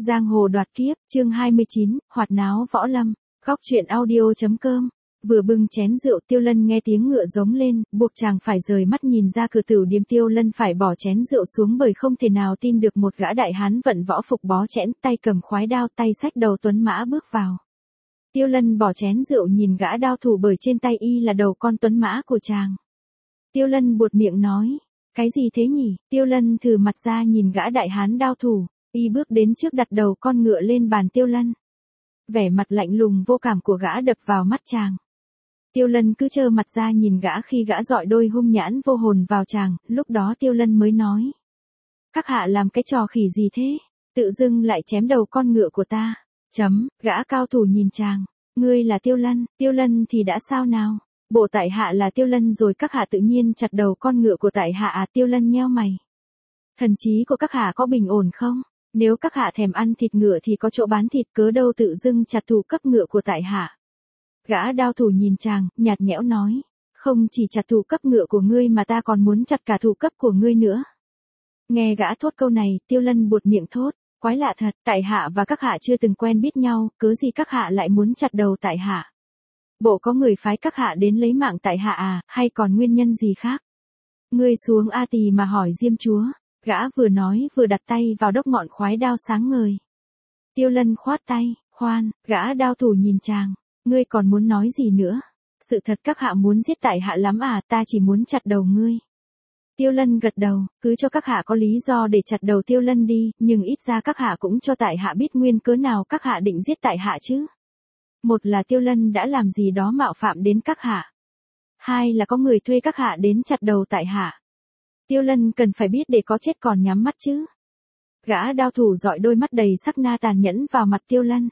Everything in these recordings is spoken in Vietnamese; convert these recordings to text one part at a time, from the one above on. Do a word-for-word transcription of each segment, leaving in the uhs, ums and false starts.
Giang hồ đoạt kiếp, chương hai mươi chín, hoạt náo võ lâm, góc truyện audio.com. Vừa bưng chén rượu, Tiêu Lân nghe tiếng ngựa giống lên, buộc chàng phải rời mắt nhìn ra cửa tử điếm. Tiêu Lân phải bỏ chén rượu xuống bởi không thể nào tin được một gã đại hán vận võ phục bó chẽn, tay cầm khoái đao, tay xách đầu tuấn mã bước vào. Tiêu Lân bỏ chén rượu nhìn gã đao thủ bởi trên tay y là đầu con tuấn mã của chàng. Tiêu Lân buột miệng nói, cái gì thế nhỉ? Tiêu Lân thử mặt ra nhìn gã đại hán đao thủ, y bước đến trước đặt đầu con ngựa lên bàn Tiêu Lân. Vẻ mặt lạnh lùng vô cảm của gã đập vào mắt chàng. Tiêu Lân cứ trơ mặt ra nhìn gã khi gã dọi đôi hung nhãn vô hồn vào chàng, lúc đó Tiêu Lân mới nói. Các hạ làm cái trò khỉ gì thế? Tự dưng lại chém đầu con ngựa của ta. Chấm, gã cao thủ nhìn chàng. Ngươi là Tiêu Lân, Tiêu Lân thì đã sao nào? Bộ tại hạ là Tiêu Lân rồi các hạ tự nhiên chặt đầu con ngựa của tại hạ à? Tiêu Lân nheo mày. Thần trí của các hạ có bình ổn không? Nếu các hạ thèm ăn thịt ngựa thì có chỗ bán thịt, cớ đâu tự dưng chặt thủ cấp ngựa của tại hạ. Gã đao thủ nhìn chàng, nhạt nhẽo nói, không chỉ chặt thủ cấp ngựa của ngươi mà ta còn muốn chặt cả thủ cấp của ngươi nữa. Nghe gã thốt câu này, Tiêu Lân buột miệng thốt, quái lạ thật, tại hạ và các hạ chưa từng quen biết nhau, cớ gì các hạ lại muốn chặt đầu tại hạ? Bộ có người phái các hạ đến lấy mạng tại hạ à, hay còn nguyên nhân gì khác? Ngươi xuống A Tỳ mà hỏi Diêm chúa. Gã vừa nói vừa đặt tay vào đốc ngọn khoái đao sáng ngời. Tiêu Lân khoát tay, khoan, gã đao thủ nhìn chàng, ngươi còn muốn nói gì nữa? Sự thật các hạ muốn giết tại hạ lắm à, ta chỉ muốn chặt đầu ngươi. Tiêu Lân gật đầu, cứ cho các hạ có lý do để chặt đầu Tiêu Lân đi, nhưng ít ra các hạ cũng cho tại hạ biết nguyên cớ nào các hạ định giết tại hạ chứ. Một là Tiêu Lân đã làm gì đó mạo phạm đến các hạ. Hai là có người thuê các hạ đến chặt đầu tại hạ. Tiêu Lân cần phải biết để có chết còn nhắm mắt chứ. Gã đao thủ dọi đôi mắt đầy sắc na tàn nhẫn vào mặt Tiêu Lân.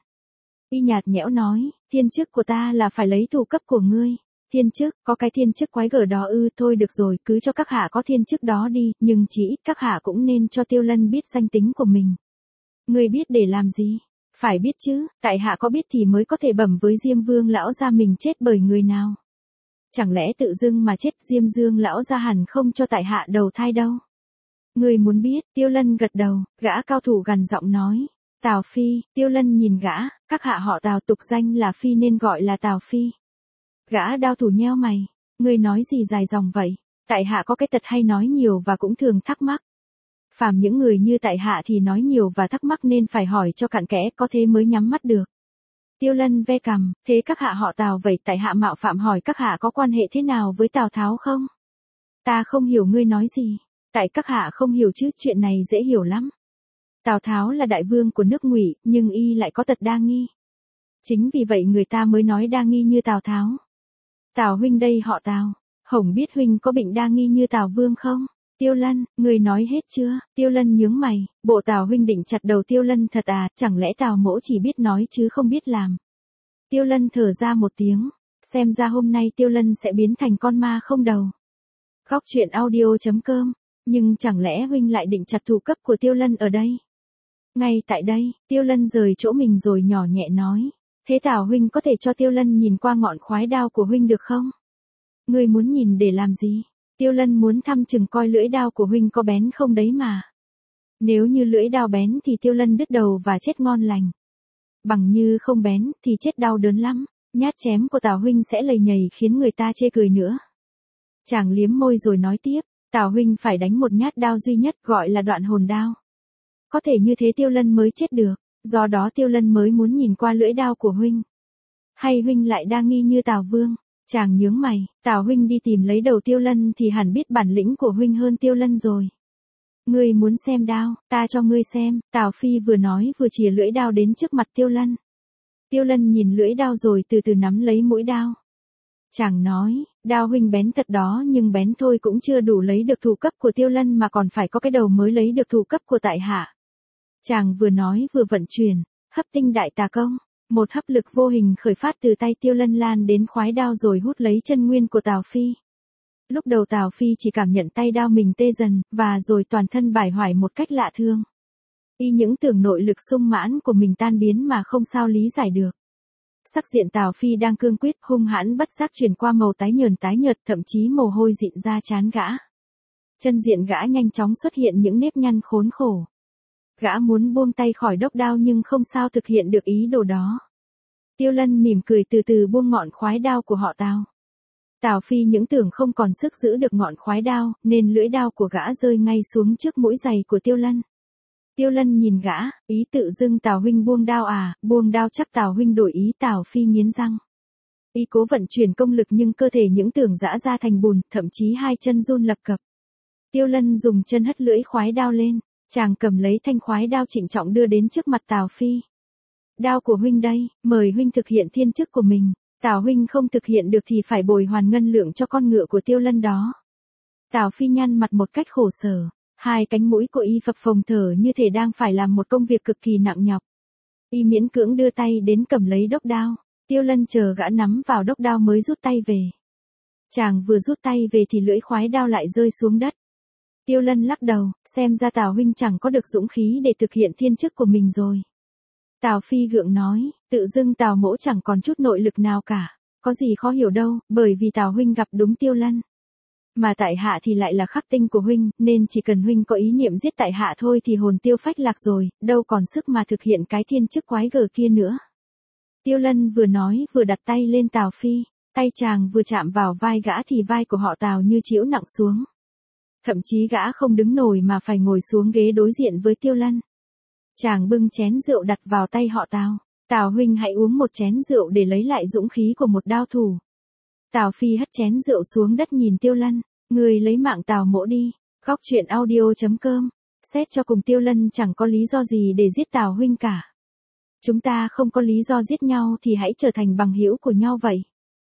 Y nhạt nhẽo nói, thiên chức của ta là phải lấy thủ cấp của ngươi. Thiên chức, có cái thiên chức quái gở đó ư? Thôi được rồi, cứ cho các hạ có thiên chức đó đi, nhưng chỉ ít các hạ cũng nên cho Tiêu Lân biết danh tính của mình. Ngươi biết để làm gì? Phải biết chứ, tại hạ có biết thì mới có thể bẩm với Diêm Vương lão gia mình chết bởi người nào. Chẳng lẽ tự dưng mà chết? Diêm Dương lão gia hẳn không cho tại hạ đầu thai đâu. Người muốn biết? Tiêu Lân gật đầu, gã cao thủ gằn giọng nói. Tào Phi. Tiêu Lân nhìn gã, các hạ họ Tào tục danh là Phi nên gọi là Tào Phi. Gã đao thủ nheo mày, ngươi nói gì dài dòng vậy? Tại hạ có cái tật hay nói nhiều và cũng thường thắc mắc. Phàm những người như tại hạ thì nói nhiều và thắc mắc nên phải hỏi cho cặn kẽ, có thế mới nhắm mắt được. Tiêu Lân ve cằm, thế các hạ họ Tào vậy tại hạ mạo phạm hỏi các hạ có quan hệ thế nào với Tào Tháo không? Ta không hiểu ngươi nói gì. Tại các hạ không hiểu chứ, chuyện này dễ hiểu lắm. Tào Tháo là đại vương của nước Ngụy, nhưng y lại có tật đa nghi. Chính vì vậy người ta mới nói đa nghi như Tào Tháo. Tào huynh đây họ Tào, hổng biết huynh có bệnh đa nghi như Tào vương không? Tiêu Lân, người nói hết chưa? Tiêu Lân nhướng mày, bộ Tào huynh định chặt đầu Tiêu Lân thật à, chẳng lẽ Tào mỗ chỉ biết nói chứ không biết làm? Tiêu Lân thở ra một tiếng, xem ra hôm nay Tiêu Lân sẽ biến thành con ma không đầu. Góc truyện audio.com, nhưng chẳng lẽ huynh lại định chặt thủ cấp của Tiêu Lân ở đây? Ngay tại đây, Tiêu Lân rời chỗ mình rồi nhỏ nhẹ nói, thế Tào huynh có thể cho Tiêu Lân nhìn qua ngọn khoái đao của huynh được không? Ngươi muốn nhìn để làm gì? Tiêu Lân muốn thăm chừng coi lưỡi đao của huynh có bén không đấy mà. Nếu như lưỡi đao bén thì Tiêu Lân đứt đầu và chết ngon lành. Bằng như không bén thì chết đau đớn lắm, nhát chém của Tào huynh sẽ lầy nhầy khiến người ta chê cười nữa. Chàng liếm môi rồi nói tiếp, Tào huynh phải đánh một nhát đao duy nhất gọi là đoạn hồn đao. Có thể như thế Tiêu Lân mới chết được, do đó Tiêu Lân mới muốn nhìn qua lưỡi đao của huynh. Hay huynh lại đa nghi như Tào vương? Chàng nhướng mày, Tào huynh đi tìm lấy đầu Tiêu Lân thì hẳn biết bản lĩnh của huynh hơn Tiêu Lân rồi. Ngươi muốn xem đao, ta cho ngươi xem. Tào Phi vừa nói vừa chìa lưỡi đao đến trước mặt Tiêu Lân. Tiêu Lân nhìn lưỡi đao rồi từ từ nắm lấy mũi đao. Chàng nói, đao huynh bén thật đó nhưng bén thôi cũng chưa đủ lấy được thủ cấp của Tiêu Lân mà còn phải có cái đầu mới lấy được thủ cấp của tại hạ. Chàng vừa nói vừa vận chuyển, hấp tinh đại tà công. Một hấp lực vô hình khởi phát từ tay Tiêu Lân lan đến khoái đao rồi hút lấy chân nguyên của Tào Phi. Lúc đầu Tào Phi chỉ cảm nhận tay đao mình tê dần, và rồi toàn thân bải hoải một cách lạ thương. Y những tưởng nội lực sung mãn của mình tan biến mà không sao lý giải được. Sắc diện Tào Phi đang cương quyết hung hãn bất giác chuyển qua màu tái nhờn tái nhợt, thậm chí mồ hôi dịn ra trán gã. Chân diện gã nhanh chóng xuất hiện những nếp nhăn khốn khổ. Gã muốn buông tay khỏi đốc đao nhưng không sao thực hiện được ý đồ đó. Tiêu Lân mỉm cười từ từ buông ngọn khoái đao của họ Tào. Tào Phi những tưởng không còn sức giữ được ngọn khoái đao, nên lưỡi đao của gã rơi ngay xuống trước mũi giày của Tiêu Lân. Tiêu Lân nhìn gã, ý tự dưng Tào huynh buông đao à, buông đao chắc Tào huynh đổi ý. Tào Phi nghiến răng. Y cố vận chuyển công lực nhưng cơ thể những tưởng giã ra thành bùn, thậm chí hai chân run lập cập. Tiêu Lân dùng chân hất lưỡi khoái đao lên, chàng cầm lấy thanh khoái đao trịnh trọng đưa đến trước mặt Tào Phi. Đao của huynh đây, mời huynh thực hiện thiên chức của mình. Tào huynh không thực hiện được thì phải bồi hoàn ngân lượng cho con ngựa của Tiêu Lân đó. Tào Phi nhăn mặt một cách khổ sở, hai cánh mũi của y phập phồng thở như thể đang phải làm một công việc cực kỳ nặng nhọc. Y miễn cưỡng đưa tay đến cầm lấy đốc đao, Tiêu Lân chờ gã nắm vào đốc đao mới rút tay về. Chàng vừa rút tay về thì lưỡi khoái đao lại rơi xuống đất. Tiêu Lân lắc đầu, xem ra Tào huynh chẳng có được dũng khí để thực hiện thiên chức của mình rồi. Tào Phi gượng nói, tự dưng Tào mỗ chẳng còn chút nội lực nào cả, có gì khó hiểu đâu, bởi vì Tào huynh gặp đúng Tiêu Lân. Mà tại hạ thì lại là khắc tinh của huynh, nên chỉ cần huynh có ý niệm giết tại hạ thôi thì hồn tiêu phách lạc rồi, đâu còn sức mà thực hiện cái thiên chức quái gở kia nữa. Tiêu Lân vừa nói vừa đặt tay lên Tào Phi, tay chàng vừa chạm vào vai gã thì vai của họ Tào như chĩu nặng xuống. Thậm chí gã không đứng nổi mà phải ngồi xuống ghế đối diện với Tiêu Lân. Chàng bưng chén rượu đặt vào tay họ Tào. Tào huynh hãy uống một chén rượu để lấy lại dũng khí của một đao thủ. Tào Phi hất chén rượu xuống đất nhìn Tiêu Lân. Người lấy mạng Tào mỗ đi. Góc truyện audio chấm com. Xét cho cùng Tiêu Lân chẳng có lý do gì để giết Tào huynh cả. Chúng ta không có lý do giết nhau thì hãy trở thành bằng hữu của nhau vậy.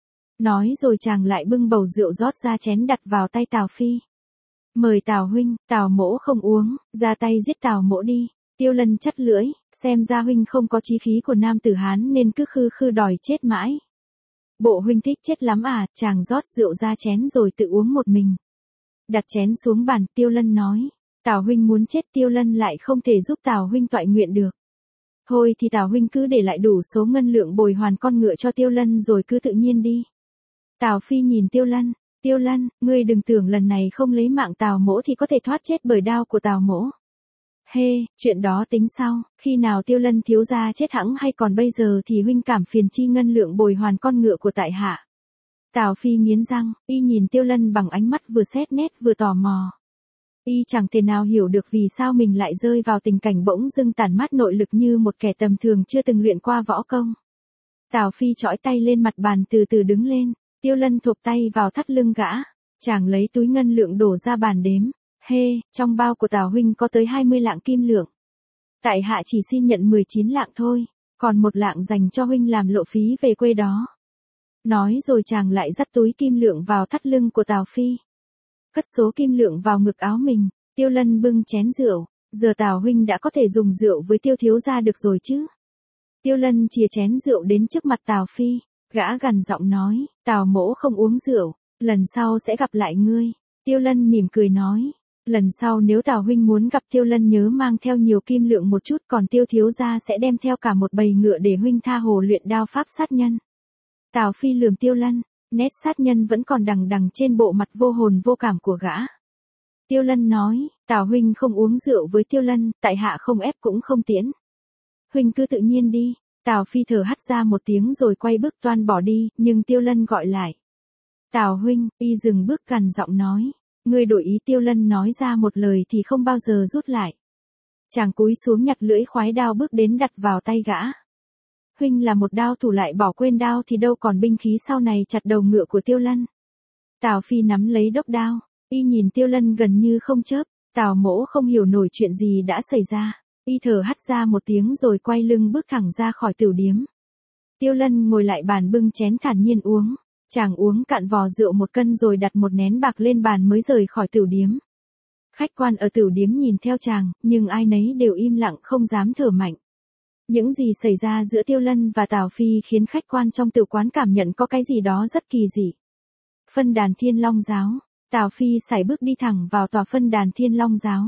Nói rồi chàng lại bưng bầu rượu rót ra chén đặt vào tay Tào Phi. Mời Tào huynh, Tào mỗ không uống, ra tay giết Tào mỗ đi. Tiêu Lân chắt lưỡi, xem ra huynh không có chí khí của nam tử Hán nên cứ khư khư đòi chết mãi. Bộ huynh thích chết lắm à, chàng rót rượu ra chén rồi tự uống một mình. Đặt chén xuống bàn, Tiêu Lân nói, Tào huynh muốn chết. Tiêu Lân lại không thể giúp Tào huynh toại nguyện được. Thôi thì Tào huynh cứ để lại đủ số ngân lượng bồi hoàn con ngựa cho Tiêu Lân rồi cứ tự nhiên đi. Tào Phi nhìn Tiêu Lân, Tiêu Lân, ngươi đừng tưởng lần này không lấy mạng Tào mỗ thì có thể thoát chết bởi đao của Tào mỗ. Hê, hey, chuyện đó tính sau, khi nào Tiêu Lân thiếu gia chết hẵng hay còn bây giờ thì huynh cảm phiền chi ngân lượng bồi hoàn con ngựa của tại hạ. Tào Phi nghiến răng, y nhìn Tiêu Lân bằng ánh mắt vừa xét nét vừa tò mò. Y chẳng thể nào hiểu được vì sao mình lại rơi vào tình cảnh bỗng dưng tản mát nội lực như một kẻ tầm thường chưa từng luyện qua võ công. Tào Phi chõi tay lên mặt bàn từ từ đứng lên, Tiêu Lân thộp tay vào thắt lưng gã, chàng lấy túi ngân lượng đổ ra bàn đếm. Hê, hey, trong bao của Tào huynh có tới hai mươi lạng kim lượng. Tại hạ chỉ xin nhận mười chín lạng thôi, còn một lạng dành cho huynh làm lộ phí về quê đó. Nói rồi chàng lại dắt túi kim lượng vào thắt lưng của Tào Phi. Cất số kim lượng vào ngực áo mình, Tiêu Lân bưng chén rượu, giờ Tào huynh đã có thể dùng rượu với Tiêu thiếu gia được rồi chứ. Tiêu Lân chìa chén rượu đến trước mặt Tào Phi, gã gằn giọng nói, Tào mỗ không uống rượu, lần sau sẽ gặp lại ngươi. Tiêu Lân mỉm cười nói, lần sau nếu Tào huynh muốn gặp Tiêu Lân nhớ mang theo nhiều kim lượng một chút, còn Tiêu thiếu gia sẽ đem theo cả một bầy ngựa để huynh tha hồ luyện đao pháp sát nhân. Tào Phi lườm Tiêu Lân, nét sát nhân vẫn còn đằng đằng trên bộ mặt vô hồn vô cảm của gã. Tiêu Lân nói, Tào huynh không uống rượu với Tiêu Lân, tại hạ không ép cũng không tiễn. Huynh cứ tự nhiên đi. Tào Phi thở hắt ra một tiếng rồi quay bước toan bỏ đi, nhưng Tiêu Lân gọi lại. Tào huynh, y dừng bước gằn giọng nói. Ngươi đổi ý. Tiêu Lân nói ra một lời thì không bao giờ rút lại. Chàng cúi xuống nhặt lưỡi khoái đao bước đến đặt vào tay gã. Huynh là một đao thủ lại bỏ quên đao thì đâu còn binh khí sau này chặt đầu ngựa của Tiêu Lân. Tào Phi nắm lấy đốc đao, y nhìn Tiêu Lân gần như không chớp. Tào mỗ không hiểu nổi chuyện gì đã xảy ra. Y thở hắt ra một tiếng rồi quay lưng bước thẳng ra khỏi tửu điếm. Tiêu Lân ngồi lại bàn bưng chén thản nhiên uống. Chàng uống cạn vò rượu một cân rồi đặt một nén bạc lên bàn mới rời khỏi tửu điếm. Khách quan ở tửu điếm nhìn theo chàng, nhưng ai nấy đều im lặng không dám thở mạnh. Những gì xảy ra giữa Tiêu Lân và Tào Phi khiến khách quan trong tửu quán cảm nhận có cái gì đó rất kỳ dị. Phân đàn Thiên Long Giáo. Tào Phi sải bước đi thẳng vào tòa phân đàn Thiên Long Giáo.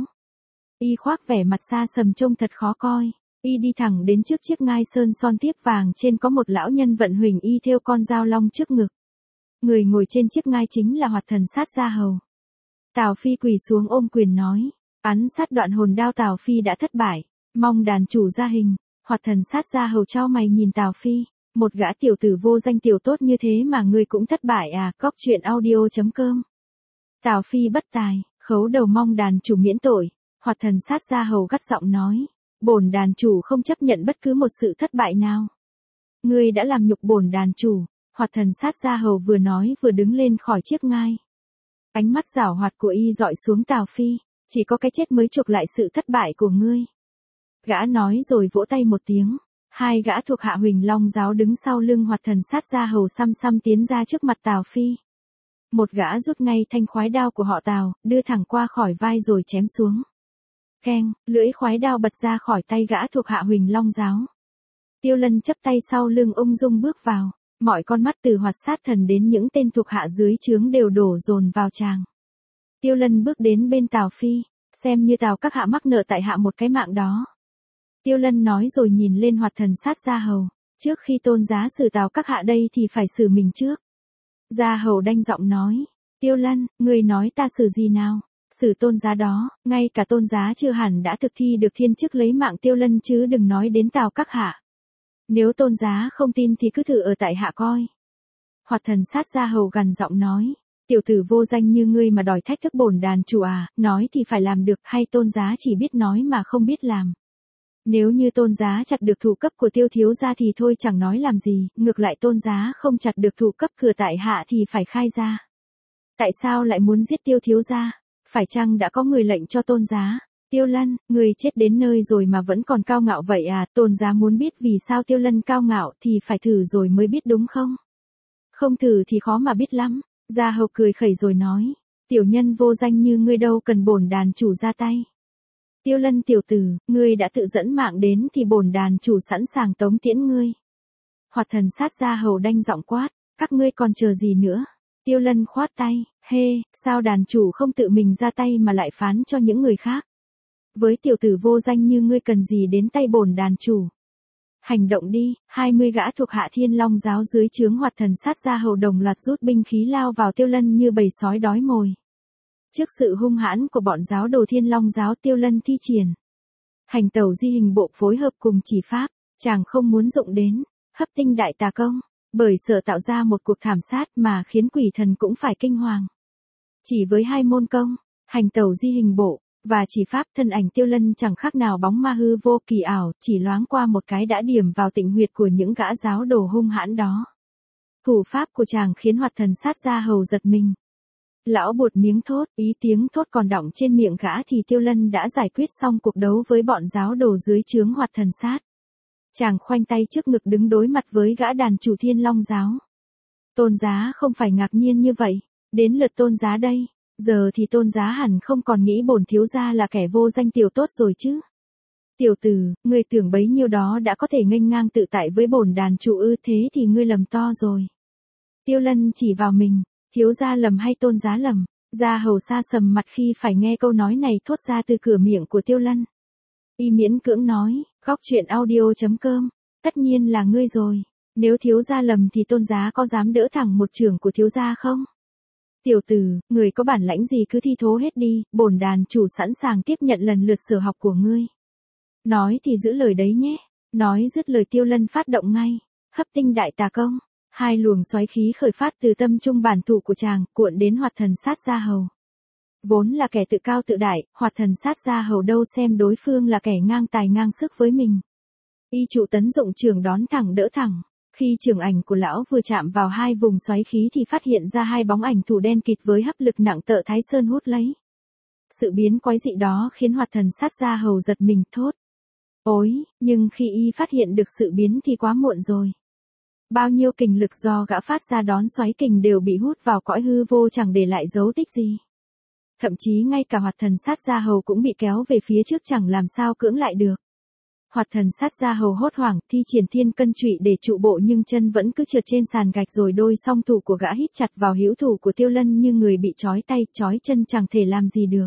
Y khoác vẻ mặt xa sầm trông thật khó coi. Y đi thẳng đến trước chiếc ngai sơn son thiếp vàng trên có một lão nhân vận huỳnh y thêu con dao long trước ngực. Người ngồi trên chiếc ngai chính là Hoạt Thần Sát Gia Hầu. Tào Phi quỳ xuống ôm quyền nói, ấn sát đoạn hồn đao Tào Phi đã thất bại. Mong đàn chủ ra hình. Hoạt thần sát ra hầu trao mày nhìn Tào Phi. Một gã tiểu tử vô danh tiểu tốt như thế mà ngươi cũng thất bại à, cóc truyện audio.com. Tào Phi bất tài, khấu đầu mong đàn chủ miễn tội. Hoạt thần sát ra hầu gắt giọng nói. Bổn đàn chủ không chấp nhận bất cứ một sự thất bại nào. Ngươi đã làm nhục bổn đàn chủ. Hoạt thần sát ra hầu vừa nói vừa đứng lên khỏi chiếc ngai. Ánh mắt giảo hoạt của y dọi xuống Tào Phi. Chỉ có cái chết mới chuộc lại sự thất bại của ngươi. Gã nói rồi vỗ tay một tiếng. Hai gã thuộc hạ Huỳnh Long giáo đứng sau lưng Hoạt thần sát ra hầu xăm xăm tiến ra trước mặt Tào Phi. Một gã rút ngay thanh khoái đao của họ Tào, đưa thẳng qua khỏi vai rồi chém xuống. Keng, lưỡi khoái đao bật ra khỏi tay gã thuộc hạ Huỳnh Long giáo. Tiêu Lân chấp tay sau lưng ung dung bước vào. Mọi con mắt từ Hoạt sát thần đến những tên thuộc hạ dưới trướng đều đổ dồn vào chàng. Tiêu Lân bước đến bên Tào Phi, xem như Tào các hạ mắc nợ tại hạ một cái mạng đó. Tiêu Lân nói rồi nhìn lên Hoạt thần sát gia hầu. Trước khi tôn giá xử Tào các hạ đây thì phải xử mình trước. Gia hầu đanh giọng nói. Tiêu Lân, người nói ta xử gì nào? Xử tôn giá đó, ngay cả tôn giá chưa hẳn đã thực thi được thiên chức lấy mạng Tiêu Lân chứ đừng nói đến Tào các hạ. Nếu tôn giá không tin thì cứ thử ở tại hạ coi. Hoạt thần sát gia hầu gằn giọng nói. Tiểu tử vô danh như ngươi mà đòi thách thức bổn đàn chủ à, nói thì phải làm được hay tôn giá chỉ biết nói mà không biết làm. Nếu như tôn giá chặt được thủ cấp của Tiêu thiếu gia thì thôi chẳng nói làm gì, ngược lại tôn giá không chặt được thủ cấp cửa tại hạ thì phải khai ra. Tại sao lại muốn giết Tiêu thiếu gia? Phải chăng đã có người lệnh cho tôn giá? Tiêu Lân, người chết đến nơi rồi mà vẫn còn cao ngạo vậy à, tôn giá muốn biết vì sao Tiêu Lân cao ngạo thì phải thử rồi mới biết đúng không? Không thử thì khó mà biết lắm. Gia hầu cười khẩy rồi nói. Tiểu nhân vô danh như ngươi đâu cần bổn đàn chủ ra tay. Tiêu Lân tiểu tử, ngươi đã tự dẫn mạng đến thì bổn đàn chủ sẵn sàng tống tiễn ngươi. Hoạt thần sát gia hầu đanh giọng quát, các ngươi còn chờ gì nữa? Tiêu Lân khoát tay, hê, sao đàn chủ không tự mình ra tay mà lại phán cho những người khác? Với tiểu tử vô danh như ngươi cần gì đến tay bổn đàn chủ? Hành động đi, hai mươi gã thuộc hạ Thiên Long giáo dưới trướng Hoạt thần sát gia hầu đồng loạt rút binh khí lao vào Tiêu Lân như bầy sói đói mồi. Trước sự hung hãn của bọn giáo đồ Thiên Long giáo, Tiêu Lân thi triển hành tẩu di hình bộ phối hợp cùng chỉ pháp, chàng không muốn dụng đến hấp tinh đại tà công, bởi sợ tạo ra một cuộc thảm sát mà khiến quỷ thần cũng phải kinh hoàng. Chỉ với hai môn công, hành tẩu di hình bộ và chỉ pháp, thân ảnh Tiêu Lân chẳng khác nào bóng ma hư vô kỳ ảo, chỉ loáng qua một cái đã điểm vào tịnh huyệt của những gã giáo đồ hung hãn đó. Thủ pháp của chàng khiến Hoạt thần sát gia hầu giật mình. Lão buột miếng thốt, ý tiếng thốt còn đọng trên miệng gã thì Tiêu Lân đã giải quyết xong cuộc đấu với bọn giáo đồ dưới trướng Hoạt thần sát. Chàng khoanh tay trước ngực đứng đối mặt với gã đàn chủ Thiên Long giáo. Tôn giá không phải ngạc nhiên như vậy, đến lượt tôn giá đây. Giờ thì tôn giá hẳn không còn nghĩ bổn thiếu gia là kẻ vô danh tiểu tốt rồi chứ. Tiểu tử, ngươi tưởng bấy nhiêu đó đã có thể nghênh ngang tự tại với bổn đàn chủ ư, thế thì ngươi lầm to rồi. Tiêu Lân chỉ vào mình, thiếu gia lầm hay tôn giá lầm? Gia hầu sa sầm mặt khi phải nghe câu nói này thốt ra từ cửa miệng của Tiêu Lân. Y miễn cưỡng nói, góc truyện audio.com, tất nhiên là ngươi rồi. Nếu thiếu gia lầm thì tôn giá có dám đỡ thẳng một chưởng của thiếu gia không? Tiểu tử, người có bản lãnh gì cứ thi thố hết đi, bổn đàn chủ sẵn sàng tiếp nhận lần lượt sở học của ngươi. Nói thì giữ lời đấy nhé. Nói dứt lời Tiêu Lân phát động ngay. Hấp tinh đại tà công. Hai luồng xoáy khí khởi phát từ tâm trung bản thủ của chàng, cuộn đến Hoạt thần sát gia hầu. Vốn là kẻ tự cao tự đại, Hoạt thần sát gia hầu đâu xem đối phương là kẻ ngang tài ngang sức với mình. Y trụ tấn dụng trường đón thẳng đỡ thẳng. Khi trường ảnh của lão vừa chạm vào hai vùng xoáy khí thì phát hiện ra hai bóng ảnh thủ đen kịt với hấp lực nặng tợ Thái Sơn hút lấy. Sự biến quái dị đó khiến Hoạt thần sát gia hầu giật mình thốt. Ôi, nhưng khi y phát hiện được sự biến thì quá muộn rồi. Bao nhiêu kình lực do gã phát ra đón xoáy kình đều bị hút vào cõi hư vô chẳng để lại dấu tích gì. Thậm chí ngay cả Hoạt thần sát gia hầu cũng bị kéo về phía trước chẳng làm sao cưỡng lại được. Hoạt thần sát gia hầu hốt hoảng thi triển thiên cân trụy để trụ bộ nhưng chân vẫn cứ trượt trên sàn gạch, rồi đôi song thủ của gã hít chặt vào hữu thủ của Tiêu Lân như người bị trói tay, trói chân chẳng thể làm gì được.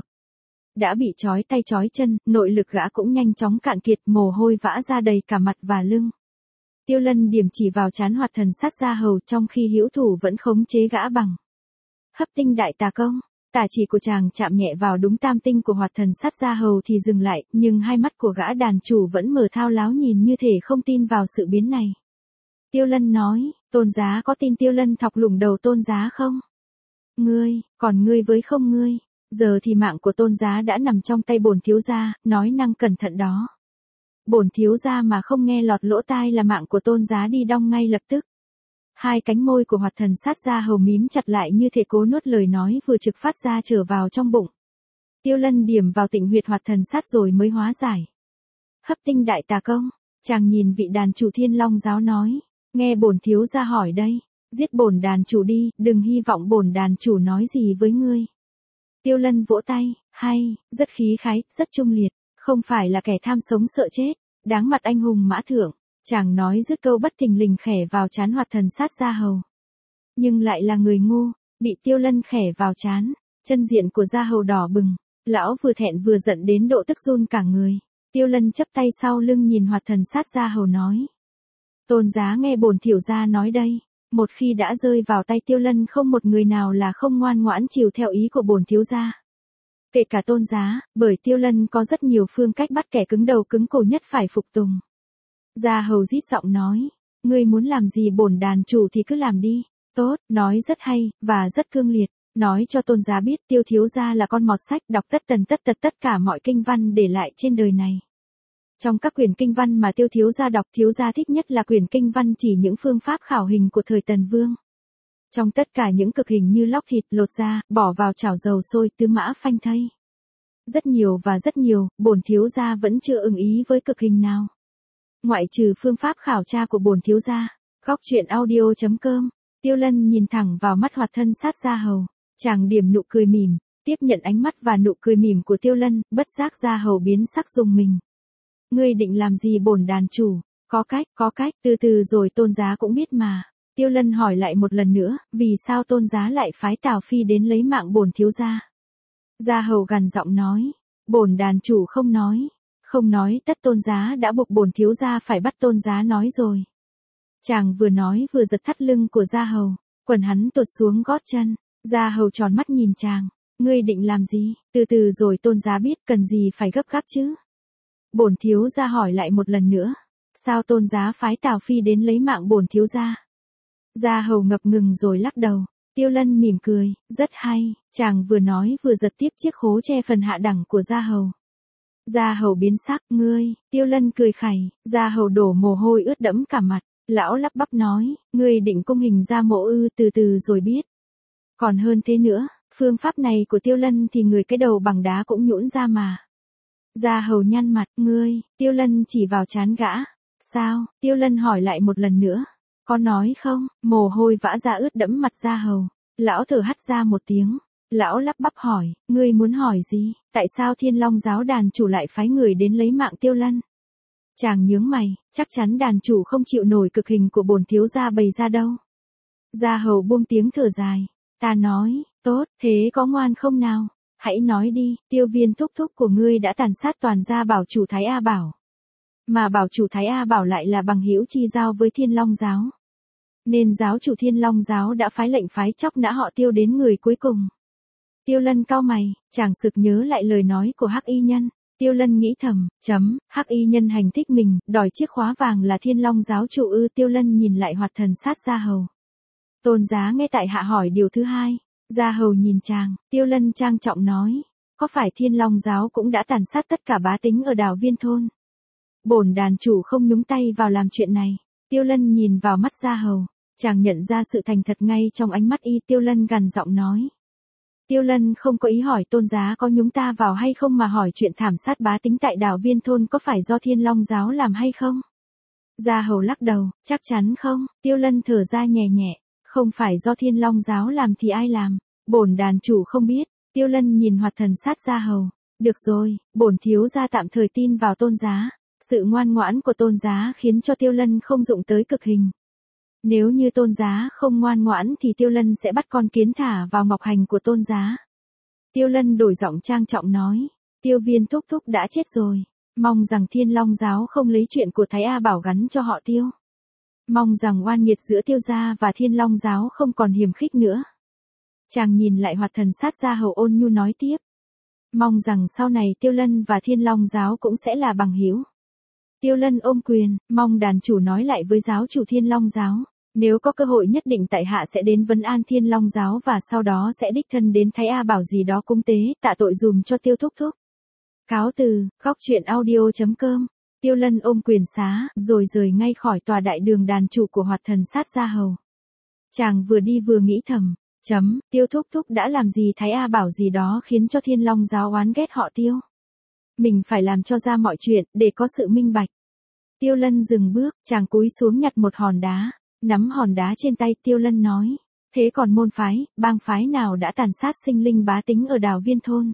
Đã bị trói tay trói chân, nội lực gã cũng nhanh chóng cạn kiệt, mồ hôi vã ra đầy cả mặt và lưng. Tiêu Lân điểm chỉ vào trán Hoạt thần sát gia hầu trong khi hữu thủ vẫn khống chế gã bằng hấp tinh đại tà công. Tả chỉ của chàng chạm nhẹ vào đúng tam tinh của Hoạt Thần Sát Gia Hầu thì dừng lại, nhưng hai mắt của gã đàn chủ vẫn mở thao láo nhìn như thể không tin vào sự biến này. Tiêu Lân nói, Tôn giá có tin Tiêu Lân thọc lủng đầu Tôn giá không? Ngươi, còn ngươi với không ngươi, giờ thì mạng của Tôn giá đã nằm trong tay bổn thiếu gia, nói năng cẩn thận đó. Bổn thiếu gia mà không nghe lọt lỗ tai là mạng của Tôn giá đi đong ngay lập tức. Hai cánh môi của Hoạt Thần Sát Gia Hầu mím chặt lại như thể cố nuốt lời nói vừa trực phát ra trở vào trong bụng. Tiêu Lân điểm vào tịnh huyệt Hoạt Thần Sát rồi mới hóa giải. Hấp tinh đại tà công, chàng nhìn vị đàn chủ Thiên Long giáo nói, nghe bổn thiếu gia hỏi đây, giết bổn đàn chủ đi, đừng hy vọng bổn đàn chủ nói gì với ngươi. Tiêu Lân vỗ tay, hay, rất khí khái, rất trung liệt, không phải là kẻ tham sống sợ chết, đáng mặt anh hùng mã thượng. Chàng nói dứt câu bất thình lình khẻ vào trán Hoạt Thần Sát Gia Hầu. Nhưng lại là người ngu, bị Tiêu Lân khẻ vào trán, chân diện của Gia Hầu đỏ bừng, lão vừa thẹn vừa giận đến độ tức run cả người. Tiêu Lân chắp tay sau lưng nhìn Hoạt Thần Sát Gia Hầu nói. Tôn giá nghe bổn thiểu gia nói đây, một khi đã rơi vào tay Tiêu Lân không một người nào là không ngoan ngoãn chiều theo ý của bổn thiếu gia. Kể cả Tôn giá, bởi Tiêu Lân có rất nhiều phương cách bắt kẻ cứng đầu cứng cổ nhất phải phục tùng. Gia Hầu rít giọng nói, ngươi muốn làm gì bổn đàn chủ thì cứ làm đi, tốt, nói rất hay, và rất cương liệt, nói cho Tôn giá biết Tiêu thiếu gia là con mọt sách đọc tất tần tất tật tất cả mọi kinh văn để lại trên đời này. Trong các quyển kinh văn mà Tiêu thiếu gia đọc, thiếu gia thích nhất là quyển kinh văn chỉ những phương pháp khảo hình của thời Tần Vương. Trong tất cả những cực hình như lóc thịt, lột da, bỏ vào chảo dầu sôi, tứ mã phanh thây. Rất nhiều và rất nhiều, bổn thiếu gia vẫn chưa ưng ý với cực hình nào. Ngoại trừ phương pháp khảo tra của bổn thiếu gia. Góc truyện audio chấm com. Tiêu Lân nhìn thẳng vào mắt Hoạt Thân Sát Gia Hầu, chàng điểm nụ cười mỉm, tiếp nhận ánh mắt và nụ cười mỉm của Tiêu Lân, bất giác Gia Hầu biến sắc rùng mình. Ngươi định làm gì bổn đàn chủ? Có cách, có cách, từ từ rồi Tôn giá cũng biết mà. Tiêu Lân hỏi lại một lần nữa, vì sao Tôn giá lại phái Tào Phi đến lấy mạng bổn thiếu gia? Gia Hầu gằn giọng nói, bổn đàn chủ không nói. Không nói tất Tôn giá đã buộc bổn thiếu gia phải bắt Tôn giá nói rồi. Chàng vừa nói vừa giật thắt lưng của Gia Hầu, quần hắn tuột xuống gót chân. Gia Hầu tròn mắt nhìn chàng, ngươi định làm gì? Từ từ rồi Tôn giá biết, cần gì phải gấp gáp chứ? Bổn thiếu gia hỏi lại một lần nữa, sao Tôn giá phái Tào Phi đến lấy mạng bổn thiếu gia? Gia Hầu ngập ngừng rồi lắc đầu. Tiêu Lân mỉm cười, rất hay, chàng vừa nói vừa giật tiếp chiếc khố che phần hạ đẳng của Gia Hầu. Gia Hầu biến sắc, ngươi, Tiêu Lân cười khẩy, Gia Hầu đổ mồ hôi ướt đẫm cả mặt, lão lắp bắp nói, ngươi định cung hình Gia Mộ ư? Từ từ rồi biết. Còn hơn thế nữa, phương pháp này của Tiêu Lân thì người cái đầu bằng đá cũng nhũn ra mà. Gia Hầu nhăn mặt, ngươi, Tiêu Lân chỉ vào trán gã. Sao? Tiêu Lân hỏi lại một lần nữa. Có nói không? Mồ hôi vã ra ướt đẫm mặt Gia Hầu. Lão thở hắt ra một tiếng. Lão lắp bắp hỏi, ngươi muốn hỏi gì? Tại sao Thiên Long giáo đàn chủ lại phái người đến lấy mạng Tiêu Lân? Chàng nhướng mày, chắc chắn đàn chủ không chịu nổi cực hình của bổn thiếu gia bày ra đâu. Gia Hầu buông tiếng thở dài. Ta nói, tốt, thế có ngoan không nào? Hãy nói đi, Tiêu viên thúc thúc của ngươi đã tàn sát toàn gia bảo chủ Thái A Bảo. Mà bảo chủ Thái A Bảo lại là bằng hữu chi giao với Thiên Long giáo. Nên giáo chủ Thiên Long giáo đã phái lệnh phái chóc nã họ Tiêu đến người cuối cùng. Tiêu Lân cau mày, chàng sực nhớ lại lời nói của Hắc Y Nhân. Tiêu Lân nghĩ thầm, chấm, Hắc Y Nhân hành thích mình, đòi chiếc khóa vàng là Thiên Long giáo chủ ư? Tiêu Lân nhìn lại Hoạt Thần Sát Gia Hầu. Tôn giá nghe tại hạ hỏi điều thứ hai. Gia Hầu nhìn chàng, Tiêu Lân trang trọng nói, có phải Thiên Long giáo cũng đã tàn sát tất cả bá tính ở đảo Viên Thôn? Bổn đàn chủ không nhúng tay vào làm chuyện này. Tiêu Lân nhìn vào mắt Gia Hầu, chàng nhận ra sự thành thật ngay trong ánh mắt y. Tiêu Lân gằn giọng nói. Tiêu Lân không có ý hỏi Tôn giá có nhúng ta vào hay không, mà hỏi chuyện thảm sát bá tính tại đảo Viên Thôn có phải do Thiên Long giáo làm hay không? Gia Hầu lắc đầu, chắc chắn không. Tiêu Lân thở ra nhẹ nhẹ, không phải do Thiên Long giáo làm thì ai làm? Bổn đàn chủ không biết. Tiêu Lân nhìn Hoạt Thần Sát Gia Hầu. Được rồi, bổn thiếu gia tạm thời tin vào Tôn giá. Sự ngoan ngoãn của Tôn giá khiến cho Tiêu Lân không dụng tới cực hình. Nếu như Tôn giá không ngoan ngoãn thì Tiêu Lân sẽ bắt con kiến thả vào ngọc hành của Tôn giá. Tiêu Lân đổi giọng trang trọng nói, Tiêu viên thúc thúc đã chết rồi. Mong rằng Thiên Long giáo không lấy chuyện của Thái A Bảo gắn cho họ Tiêu. Mong rằng oan nghiệt giữa Tiêu gia và Thiên Long giáo không còn hiềm khích nữa. Chàng nhìn lại Hoạt Thần sát gia hầu ôn nhu nói tiếp. Mong rằng sau này Tiêu Lân và Thiên Long giáo cũng sẽ là bằng hữu. Tiêu Lân ôm quyền, mong đàn chủ nói lại với giáo chủ Thiên Long giáo. Nếu có cơ hội nhất định tại hạ sẽ đến vấn an Thiên Long giáo và sau đó sẽ đích thân đến Thái A Bảo gì đó cúng tế, tạ tội dùm cho Tiêu thúc thúc. Cáo từ, góc truyện audio chấm com. Tiêu Lân ôm quyền xá, rồi rời ngay khỏi tòa đại đường đàn chủ của Hoạt Thần sát gia hầu. Chàng vừa đi vừa nghĩ thầm, chấm, Tiêu thúc thúc đã làm gì Thái A Bảo gì đó khiến cho Thiên Long giáo oán ghét họ Tiêu. Mình phải làm cho ra mọi chuyện, để có sự minh bạch. Tiêu Lân dừng bước, chàng cúi xuống nhặt một hòn đá, nắm hòn đá trên tay Tiêu Lân nói, thế còn môn phái, bang phái nào đã tàn sát sinh linh bá tính ở đảo Viên Thôn?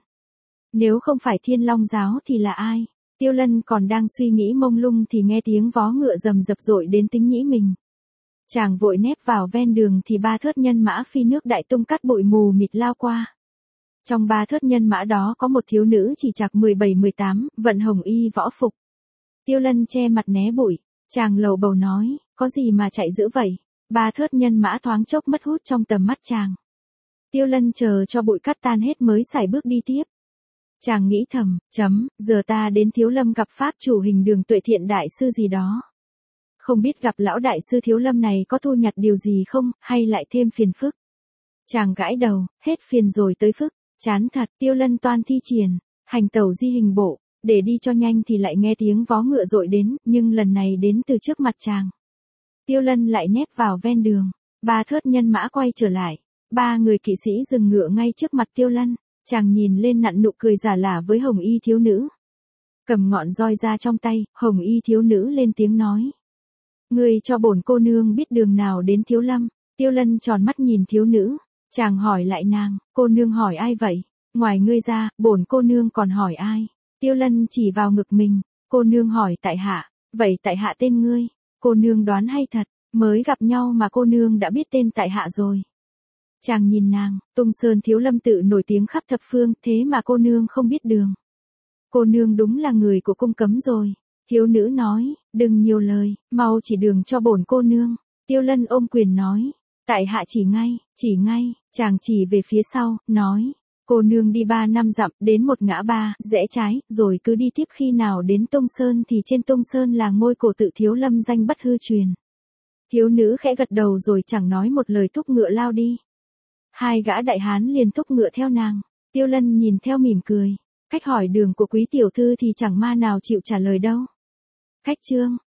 Nếu không phải Thiên Long giáo thì là ai? Tiêu Lân còn đang suy nghĩ mông lung thì nghe tiếng vó ngựa rầm rập dội đến tính nhĩ mình. Chàng vội nép vào ven đường thì ba thớt nhân mã phi nước đại tung cắt bụi mù mịt lao qua. Trong ba thớt nhân mã đó có một thiếu nữ chỉ chạc mười bảy mười tám, vận hồng y võ phục. Tiêu Lân che mặt né bụi, chàng lầu bầu nói, có gì mà chạy dữ vậy? Ba thớt nhân mã thoáng chốc mất hút trong tầm mắt chàng. Tiêu Lân chờ cho bụi cắt tan hết mới sải bước đi tiếp. Chàng nghĩ thầm, chấm, giờ ta đến Thiếu Lâm gặp pháp chủ Hình Đường Tuệ Thiện đại sư gì đó. Không biết gặp lão đại sư Thiếu Lâm này có thu nhặt điều gì không, hay lại thêm phiền phức. Chàng gãi đầu, hết phiền rồi tới phức, chán thật. Tiêu Lân toan thi triển, hành tẩu di hình bộ, để đi cho nhanh thì lại nghe tiếng vó ngựa dội đến, nhưng lần này đến từ trước mặt chàng. Tiêu Lân lại nép vào ven đường, ba thớt nhân mã quay trở lại, ba người kỵ sĩ dừng ngựa ngay trước mặt Tiêu Lân. Chàng nhìn lên nặn nụ cười giả lả với hồng y thiếu nữ. Cầm ngọn roi ra trong tay, hồng y thiếu nữ lên tiếng nói. Ngươi cho bổn cô nương biết đường nào đến Thiếu Lâm. Tiêu Lân tròn mắt nhìn thiếu nữ. Chàng hỏi lại nàng, cô nương hỏi ai vậy? Ngoài ngươi ra, bổn cô nương còn hỏi ai? Tiêu Lân chỉ vào ngực mình. Cô nương hỏi tại hạ, vậy tại hạ tên ngươi. Cô nương đoán hay thật, mới gặp nhau mà cô nương đã biết tên tại hạ rồi. Chàng nhìn nàng, Tung Sơn Thiếu Lâm tự nổi tiếng khắp thập phương, thế mà cô nương không biết đường. Cô nương đúng là người của cung cấm rồi. Thiếu nữ nói, đừng nhiều lời, mau chỉ đường cho bổn cô nương. Tiêu Lân ôm quyền nói, tại hạ chỉ ngay, chỉ ngay. Chàng chỉ về phía sau, nói, cô nương đi ba năm dặm, đến một ngã ba, rẽ trái, rồi cứ đi tiếp, khi nào đến Tung Sơn thì trên Tung Sơn là ngôi cổ tự Thiếu Lâm danh bất hư truyền. Thiếu nữ khẽ gật đầu rồi chẳng nói một lời thúc ngựa lao đi. Hai gã đại hán liền thúc ngựa theo nàng. Tiêu Lân nhìn theo mỉm cười. Cách hỏi đường của quý tiểu thư thì chẳng ma nào chịu trả lời đâu. Khách chương.